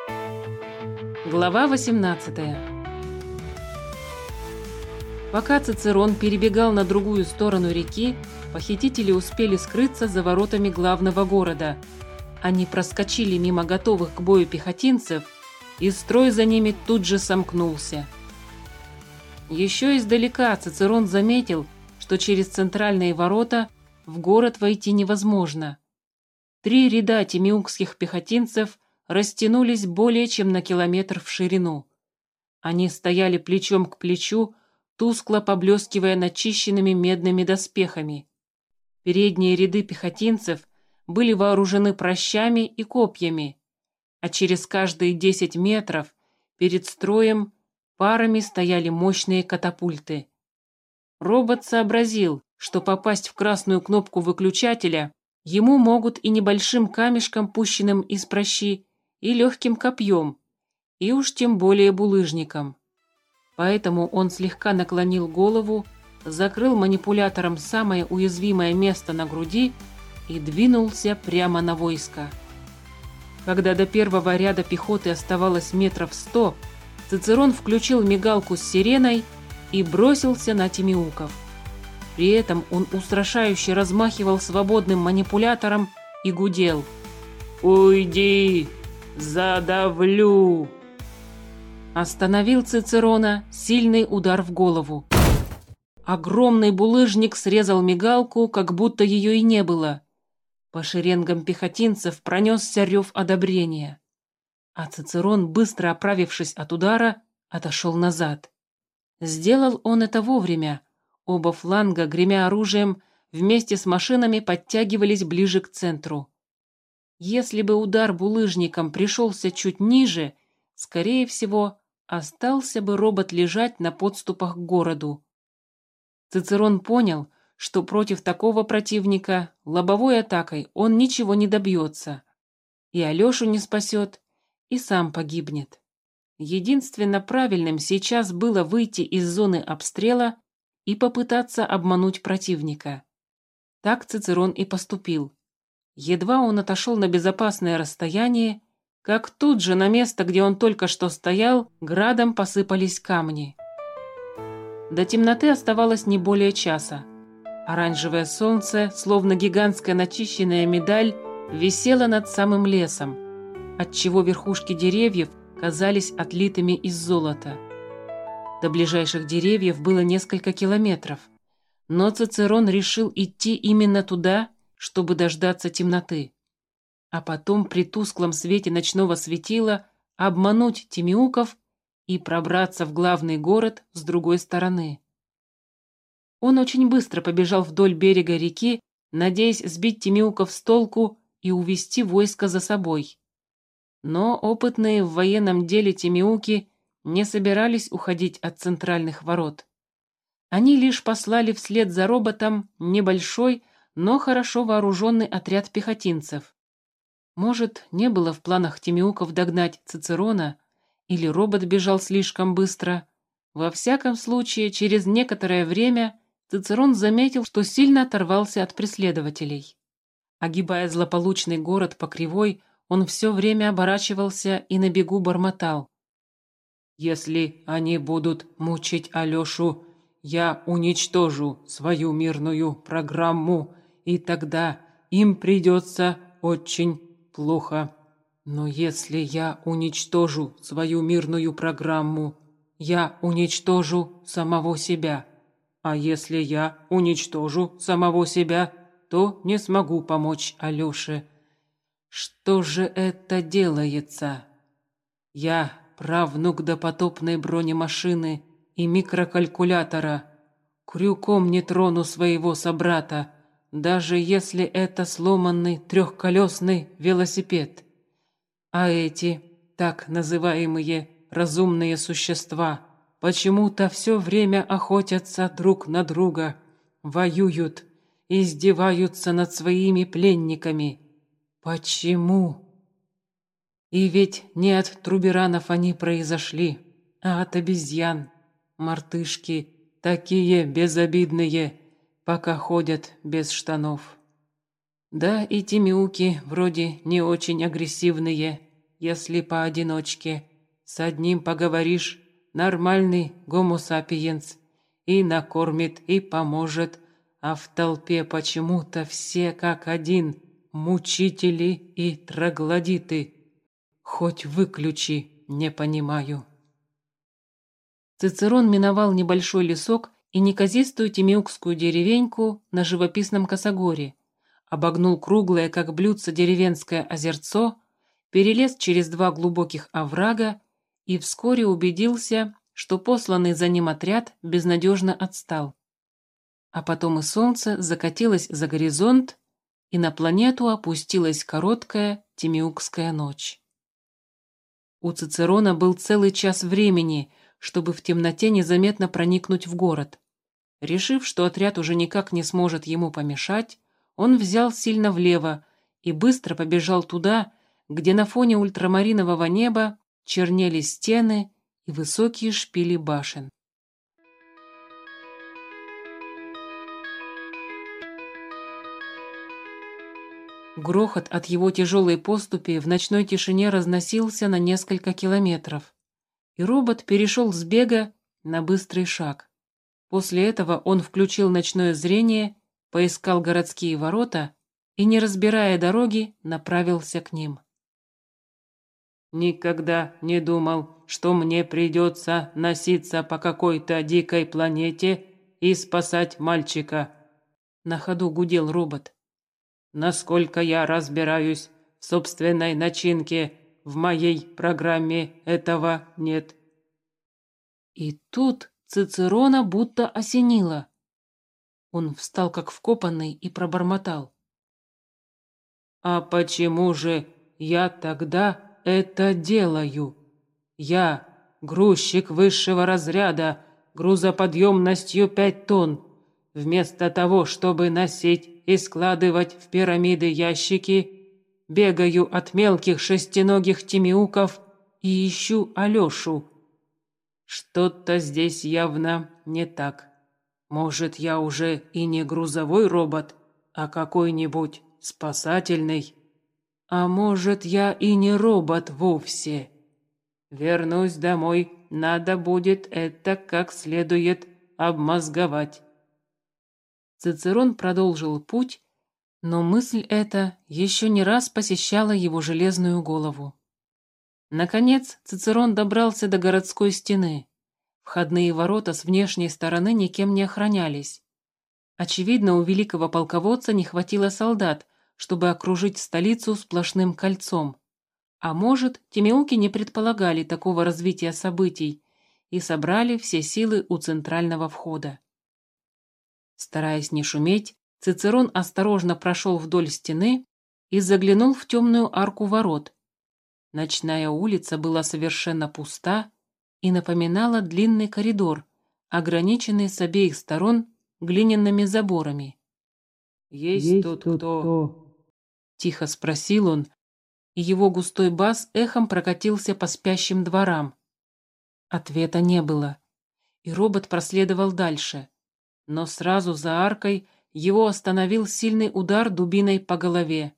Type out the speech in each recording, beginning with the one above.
Глава 18. Пока Цицерон перебегал на другую сторону реки, похитители успели скрыться за воротами главного города. Они проскочили мимо готовых к бою пехотинцев, и строй за ними тут же сомкнулся. Еще издалека Цицерон заметил, что через центральные ворота в город войти невозможно. 3 ряда тимеукских пехотинцев растянулись более чем на километр в ширину. Они стояли плечом к плечу, тускло поблескивая начищенными медными доспехами. Передние ряды пехотинцев были вооружены пращами и копьями, а через каждые 10 метров перед строем парами стояли мощные катапульты. Робот сообразил, что попасть в красную кнопку выключателя ему могут и небольшим камешком, пущенным из пращи, и легким копьем, и уж тем более булыжником. Поэтому он слегка наклонил голову, закрыл манипулятором самое уязвимое место на груди и двинулся прямо на войско. Когда до первого ряда пехоты оставалось метров 100, Цицерон включил мигалку с сиреной и бросился на тимеуков. При этом он устрашающе размахивал свободным манипулятором и гудел: «Уйди! Задавлю!» Остановил Цицерона сильный удар в голову. Огромный булыжник срезал мигалку, как будто ее и не было. По шеренгам пехотинцев пронесся рев одобрения. А Цицерон, быстро оправившись от удара, отошел назад. Сделал он это вовремя. Оба фланга, гремя оружием, вместе с машинами подтягивались ближе к центру. Если бы удар булыжником пришелся чуть ниже, скорее всего, остался бы робот лежать на подступах к городу. Цицерон понял, что против такого противника лобовой атакой он ничего не добьется. И Алешу не спасет, и сам погибнет. Единственно правильным сейчас было выйти из зоны обстрела и попытаться обмануть противника. Так Цицерон и поступил. Едва он отошел на безопасное расстояние, как тут же на место, где он только что стоял, градом посыпались камни. До темноты оставалось не более часа. Оранжевое солнце, словно гигантская начищенная медаль, висело над самым лесом, отчего верхушки деревьев казались отлитыми из золота. До ближайших деревьев было несколько километров, но Цицерон решил идти именно туда, чтобы дождаться темноты, а потом при тусклом свете ночного светила обмануть тимеуков и пробраться в главный город с другой стороны. Он очень быстро побежал вдоль берега реки, надеясь сбить тимеуков с толку и увести войско за собой. Но опытные в военном деле тимеуки не собирались уходить от центральных ворот. Они лишь послали вслед за роботом небольшой, но хорошо вооруженный отряд пехотинцев. Может, не было в планах тимеуков догнать Цицерона, или робот бежал слишком быстро. Во всяком случае, через некоторое время Цицерон заметил, что сильно оторвался от преследователей. Огибая злополучный город по кривой, он все время оборачивался и на бегу бормотал: «Если они будут мучить Алешу, я уничтожу свою мирную программу, и тогда им придется очень плохо. Но если я уничтожу свою мирную программу, я уничтожу самого себя. А если я уничтожу самого себя, то не смогу помочь Алёше. Что же это делается? Я правнук допотопной бронемашины и микрокалькулятора. Крюком не трону своего собрата, даже если это сломанный трехколесный велосипед. А эти, так называемые разумные существа, почему-то все время охотятся друг на друга, воюют, издеваются над своими пленниками. Почему? И ведь не от труберанов они произошли, а от обезьян. Мартышки такие безобидные, пока ходят без штанов. Да и тимеуки вроде не очень агрессивные. если поодиночке. С одним поговоришь, нормальный гомо сапиенс, и накормит, и поможет, а в толпе почему-то все как один, мучители и троглодиты. Хоть выключи, не понимаю». Цицерон миновал небольшой лесок и неказистую тимеукскую деревеньку на живописном косогоре, обогнул круглое, как блюдце, деревенское озерцо, перелез через 2 глубоких оврага и вскоре убедился, что посланный за ним отряд безнадежно отстал. А потом и солнце закатилось за горизонт, и на планету опустилась короткая тимеукская ночь. У Цицерона был целый час времени, чтобы в темноте незаметно проникнуть в город. Решив, что отряд уже никак не сможет ему помешать, он взял сильно влево и быстро побежал туда, где на фоне ультрамаринового неба чернели стены и высокие шпили башен. Грохот от его тяжелой поступи в ночной тишине разносился на несколько километров, и робот перешел с бега на быстрый шаг. После этого он включил ночное зрение, поискал городские ворота и, не разбирая дороги, направился к ним. «Никогда не думал, что мне придется носиться по какой-то дикой планете и спасать мальчика», — на ходу гудел робот. «Насколько я разбираюсь в собственной начинке, в моей программе этого нет». И тут Цицерона будто осенило. Он встал как вкопанный и пробормотал: «А почему же я тогда это делаю? Я грузчик высшего разряда, грузоподъемностью 5 тонн. Вместо того, чтобы носить и складывать в пирамиды ящики, бегаю от мелких шестиногих тимеуков и ищу Алешу. Что-то здесь явно не так. Может, я уже и не грузовой робот, а какой-нибудь спасательный. А может, я и не робот вовсе. Вернусь домой, надо будет это как следует обмозговать». Цицерон продолжил путь, но мысль эта еще не раз посещала его железную голову. Наконец Цицерон добрался до городской стены. Входные ворота с внешней стороны никем не охранялись. Очевидно, у великого полководца не хватило солдат, чтобы окружить столицу сплошным кольцом. А может, тимеуки не предполагали такого развития событий и собрали все силы у центрального входа. Стараясь не шуметь, Цицерон осторожно прошел вдоль стены и заглянул в темную арку ворот. Ночная улица была совершенно пуста и напоминала длинный коридор, ограниченный с обеих сторон глиняными заборами. «Есть тут кто?» — тихо спросил он, и его густой бас эхом прокатился по спящим дворам. Ответа не было, и робот проследовал дальше. Но сразу за аркой его остановил сильный удар дубиной по голове.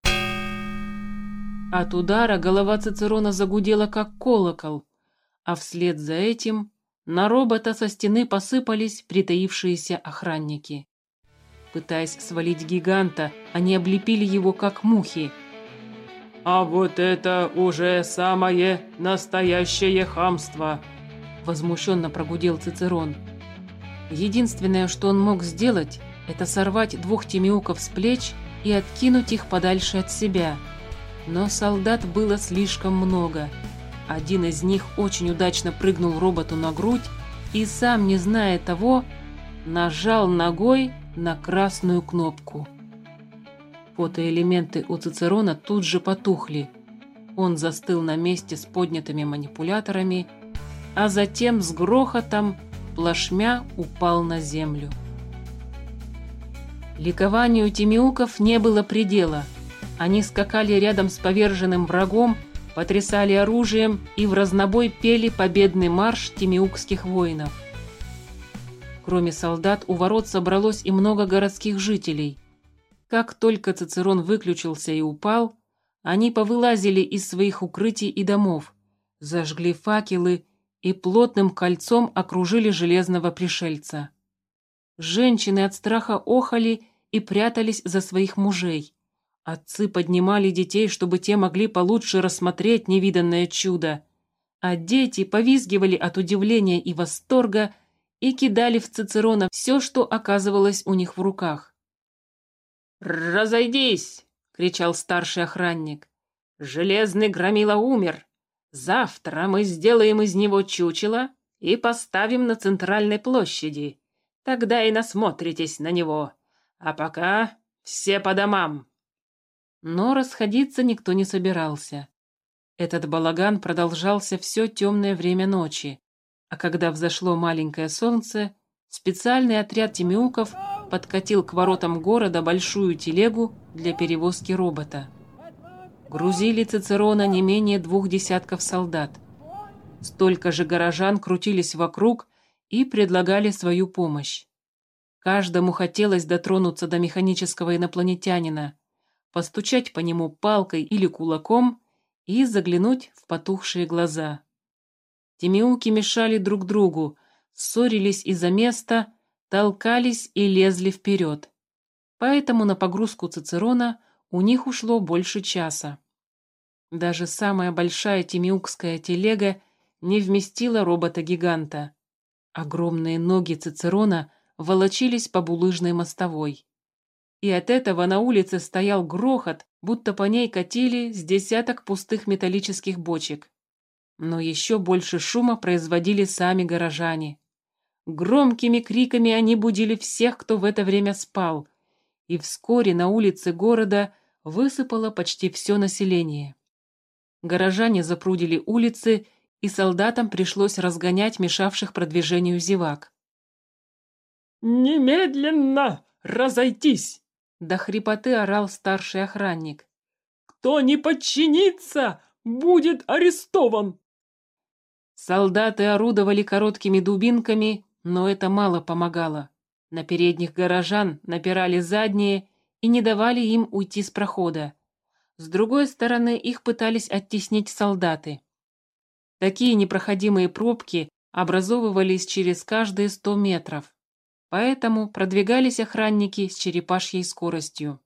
От удара голова Цицерона загудела, как колокол, а вслед за этим на робота со стены посыпались притаившиеся охранники. Пытаясь свалить гиганта, они облепили его, как мухи. «А вот это уже самое настоящее хамство!» — возмущенно прогудел Цицерон. Единственное, что он мог сделать, это сорвать 2 тимеуков с плеч и откинуть их подальше от себя. Но солдат было слишком много. Один из них очень удачно прыгнул роботу на грудь и, сам не зная того, нажал ногой на красную кнопку. Фотоэлементы у Цицерона тут же потухли. Он застыл на месте с поднятыми манипуляторами, а затем с грохотом плашмя упал на землю. Ликованию тимеуков не было предела. Они скакали рядом с поверженным врагом, потрясали оружием и в разнобой пели победный марш тимеукских воинов. Кроме солдат, у ворот собралось и много городских жителей. Как только Цицерон выключился и упал, Они повылазили из своих укрытий и домов, зажгли факелы и плотным кольцом окружили железного пришельца. Женщины от страха охали и прятались за своих мужей. Отцы поднимали детей, чтобы те могли получше рассмотреть невиданное чудо, а дети повизгивали от удивления и восторга и кидали в Цицерона все, что оказывалось у них в руках. «Разойдись!» — кричал старший охранник. «Железный громила умер. Завтра мы сделаем из него чучело и поставим на центральной площади. Тогда и насмотритесь на него. А пока все по домам». Но расходиться никто не собирался. Этот балаган продолжался все темное время ночи, а когда взошло маленькое солнце, специальный отряд тимеуков подкатил к воротам города большую телегу для перевозки робота. Грузили Цицерона не менее 2 десятков солдат. Столько же горожан крутились вокруг и предлагали свою помощь. Каждому хотелось дотронуться до механического инопланетянина, постучать по нему палкой или кулаком и заглянуть в потухшие глаза. Тимеуки мешали друг другу, ссорились из-за места, толкались и лезли вперед. Поэтому на погрузку Цицерона у них ушло больше часа. Даже самая большая тимеукская телега не вместила робота-гиганта. Огромные ноги Цицерона волочились по булыжной мостовой. И от этого на улице стоял грохот, будто по ней катили с десяток пустых металлических бочек. Но еще больше шума производили сами горожане. Громкими криками они будили всех, кто в это время спал, и вскоре на улице города высыпало почти все население. Горожане запрудили улицы, и солдатам пришлось разгонять мешавших продвижению зевак. «Немедленно разойтись!» — до хрипоты орал старший охранник. «Кто не подчинится, будет арестован!» Солдаты орудовали короткими дубинками, но это мало помогало. На передних горожан напирали задние и не давали им уйти с прохода. С другой стороны их пытались оттеснить солдаты. Такие непроходимые пробки образовывались через каждые 100 метров. Поэтому продвигались охранники с черепашьей скоростью.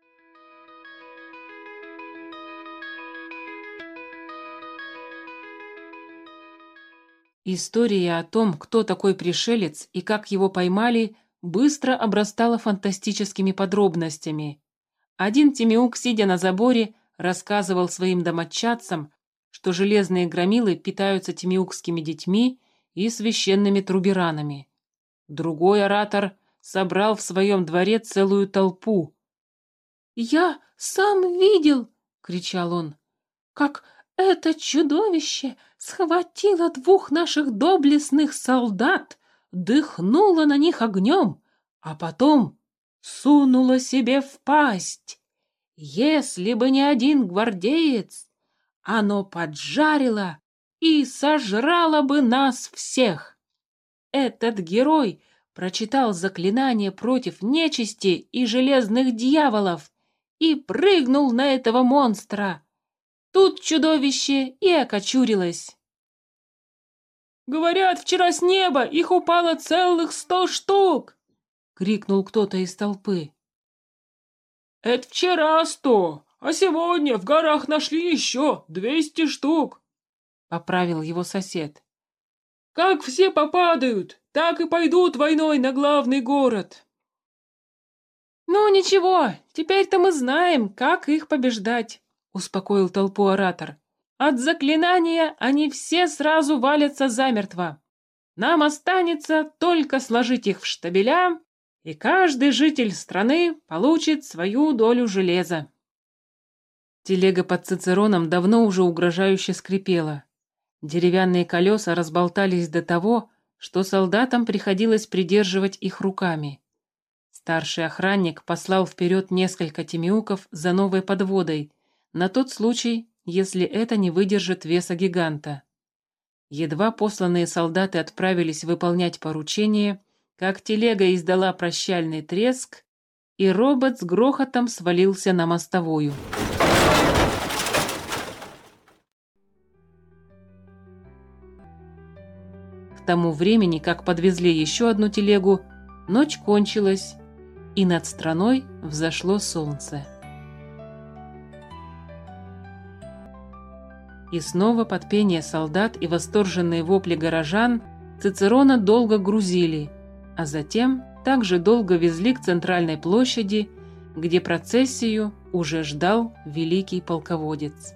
История о том, кто такой пришелец и как его поймали, быстро обрастала фантастическими подробностями. Один тимеук, сидя на заборе, рассказывал своим домочадцам, что железные громилы питаются тимеукскими детьми и священными труберанами. Другой оратор собрал в своем дворе целую толпу. «Я сам видел, — кричал он, — как это чудовище схватило 2 наших доблестных солдат, дыхнуло на них огнем, а потом сунуло себе в пасть. Если бы не один гвардеец, оно поджарило и сожрало бы нас всех. Этот герой прочитал заклинание против нечисти и железных дьяволов и прыгнул на этого монстра. Тут чудовище и окочурилось. «Говорят, вчера с неба их упало целых 100 штук!» — крикнул кто-то из толпы. «Это вчера 100, а сегодня в горах нашли еще 200 штук!» — поправил его сосед. «Как все попадают, так и пойдут войной на главный город!» «Ну ничего, теперь-то мы знаем, как их побеждать», — успокоил толпу оратор. «От заклинания они все сразу валятся замертво. Нам останется только сложить их в штабеля, и каждый житель страны получит свою долю железа». Телега под Цицероном давно уже угрожающе скрипела. Деревянные колеса разболтались до того, что солдатам приходилось придерживать их руками. Старший охранник послал вперед несколько тимеуков за новой подводой, на тот случай, если это не выдержит веса гиганта. Едва посланные солдаты отправились выполнять поручение, как телега издала прощальный треск, и робот с грохотом свалился на мостовую. К тому времени, как подвезли еще одну телегу, ночь кончилась, и над страной взошло солнце. И снова под пение солдат и восторженные вопли горожан Цицерона долго грузили, а затем также долго везли к центральной площади, где процессию уже ждал великий полководец.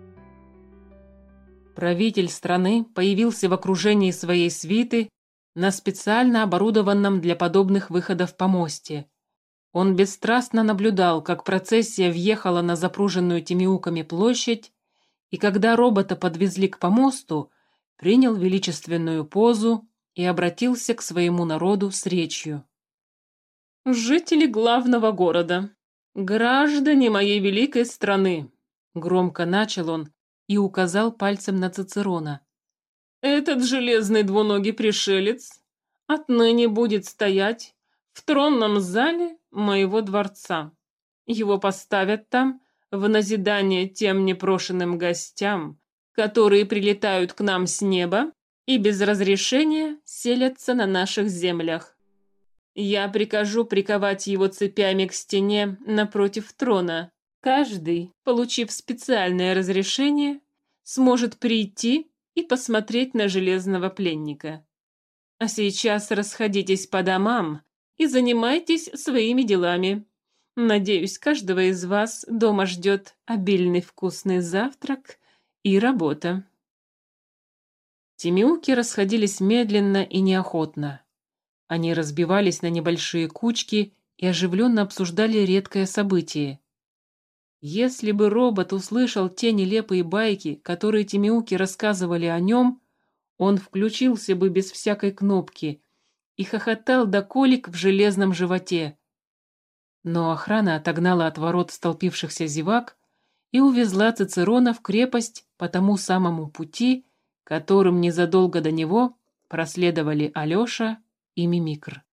Правитель страны появился в окружении своей свиты на специально оборудованном для подобных выходов помосте. Он бесстрастно наблюдал, как процессия въехала на запруженную тимеуками площадь, и когда робота подвезли к помосту, принял величественную позу и обратился к своему народу с речью. «Жители главного города, граждане моей великой страны», — громко начал он и указал пальцем на Цицерона. «Этот железный двуногий пришелец отныне будет стоять в тронном зале моего дворца. Его поставят там в назидание тем непрошенным гостям, которые прилетают к нам с неба и без разрешения селятся на наших землях. Я прикажу приковать его цепями к стене напротив трона. Каждый, получив специальное разрешение, сможет прийти и посмотреть на железного пленника. А сейчас расходитесь по домам и занимайтесь своими делами. Надеюсь, каждого из вас дома ждет обильный вкусный завтрак и работа». Тимеуки расходились медленно и неохотно. Они разбивались на небольшие кучки и оживленно обсуждали редкое событие. Если бы робот услышал те нелепые байки, которые тимеуки рассказывали о нем, он включился бы без всякой кнопки и хохотал до колик в железном животе. Но охрана отогнала от ворот столпившихся зевак и увезла Цицерона в крепость по тому самому пути, которым незадолго до него проследовали Алеша и Мимикр.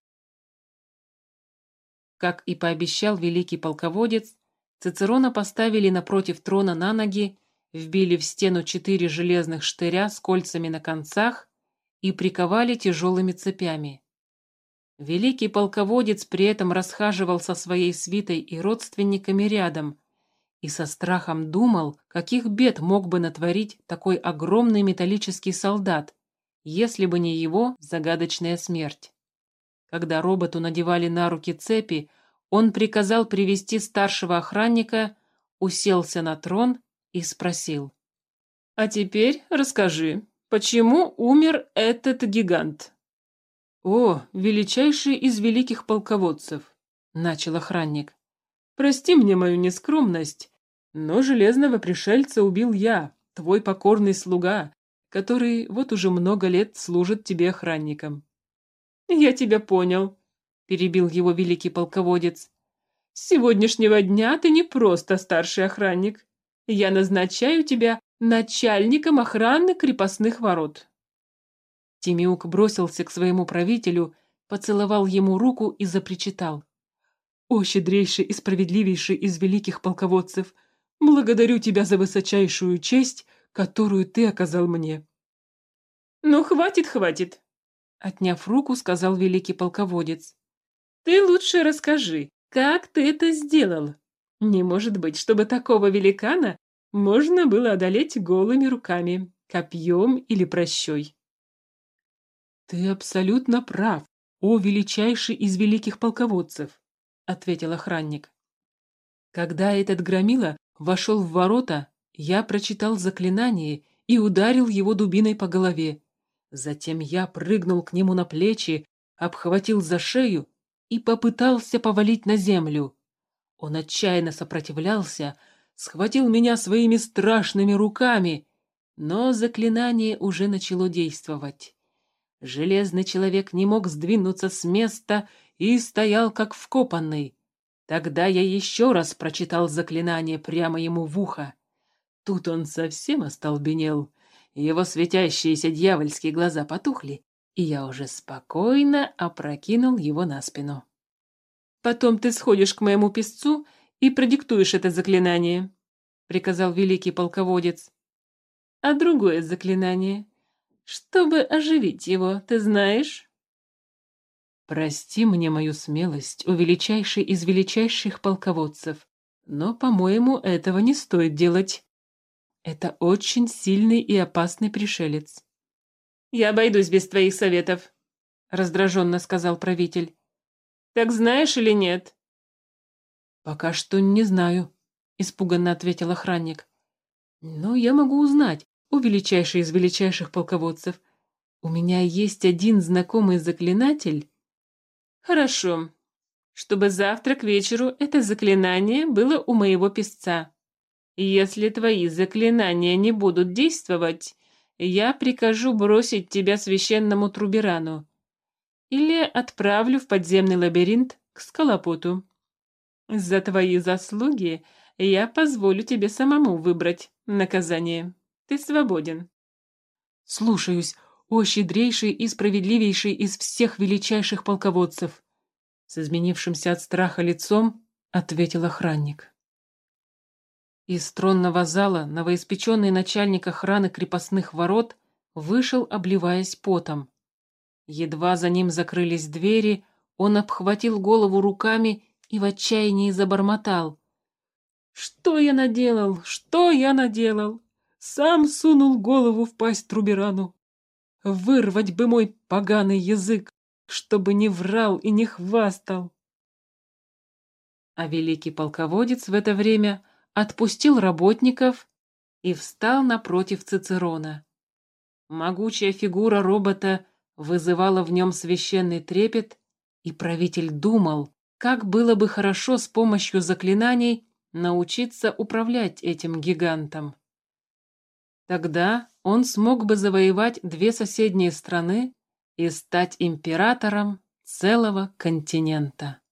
Как и пообещал великий полководец, Цицерона поставили напротив трона на ноги, вбили в стену 4 железных штыря с кольцами на концах и приковали тяжелыми цепями. Великий полководец при этом расхаживал со своей свитой и родственниками рядом и со страхом думал, каких бед мог бы натворить такой огромный металлический солдат, если бы не его загадочная смерть. Когда роботу надевали на руки цепи, он приказал привести старшего охранника, уселся на трон и спросил: «А теперь расскажи, почему умер этот гигант?» «О, величайший из великих полководцев», — начал охранник. «Прости мне мою нескромность, но железного пришельца убил я, твой покорный слуга, который вот уже много лет служит тебе охранником». «Я тебя понял», — перебил его великий полководец. «С сегодняшнего дня ты не просто старший охранник. Я назначаю тебя начальником охраны крепостных ворот». Тимеук бросился к своему правителю, поцеловал ему руку и запричитал: «О, щедрейший и справедливейший из великих полководцев! Благодарю тебя за высочайшую честь, которую ты оказал мне». «Ну, хватит, хватит!» Отняв руку, сказал великий полководец. «Ты лучше расскажи, как ты это сделал? Не может быть, чтобы такого великана можно было одолеть голыми руками, копьем или пращой». «Ты абсолютно прав, о величайший из великих полководцев», — ответил охранник. «Когда этот громила вошел в ворота, я прочитал заклинание и ударил его дубиной по голове. Затем я прыгнул к нему на плечи, обхватил за шею и попытался повалить на землю. Он отчаянно сопротивлялся, схватил меня своими страшными руками, но заклинание уже начало действовать. Железный человек не мог сдвинуться с места и стоял как вкопанный. Тогда я еще раз прочитал заклинание прямо ему в ухо. Тут он совсем остолбенел. Его светящиеся дьявольские глаза потухли, и я уже спокойно опрокинул его на спину. «Потом ты сходишь к моему песцу и продиктуешь это заклинание», — приказал великий полководец. «А другое заклинание, чтобы оживить его, ты знаешь? Прости мне мою смелость, о величайший из величайших полководцев, но, по-моему, этого не стоит делать. Это очень сильный и опасный пришелец. Я обойдусь без твоих советов, раздраженно сказал правитель. Так знаешь или нет? Пока что не знаю, испуганно ответил охранник. Но я могу узнать, о величайший из величайших полководцев. У меня есть один знакомый заклинатель. Хорошо. Чтобы завтра к вечеру это заклинание было у моего песца. Если твои заклинания не будут действовать, я прикажу бросить тебя священному Труберану или отправлю в подземный лабиринт к Скалопоту. За твои заслуги я позволю тебе самому выбрать наказание. Ты свободен. Слушаюсь, о щедрейший и справедливейший из всех величайших полководцев. С изменившимся от страха лицом ответил охранник. Из тронного зала новоиспеченный начальник охраны крепостных ворот вышел, обливаясь потом. Едва за ним закрылись двери, он обхватил голову руками и в отчаянии забормотал. «Что я наделал? Что я наделал? Сам сунул голову в пасть Труберану. Вырвать бы мой поганый язык, чтобы не врал и не хвастал». А великий полководец в это время отпустил работников и встал напротив Цицерона. Могучая фигура робота вызывала в нем священный трепет, и правитель думал, как было бы хорошо с помощью заклинаний научиться управлять этим гигантом. Тогда он смог бы завоевать две соседние страны и стать императором целого континента.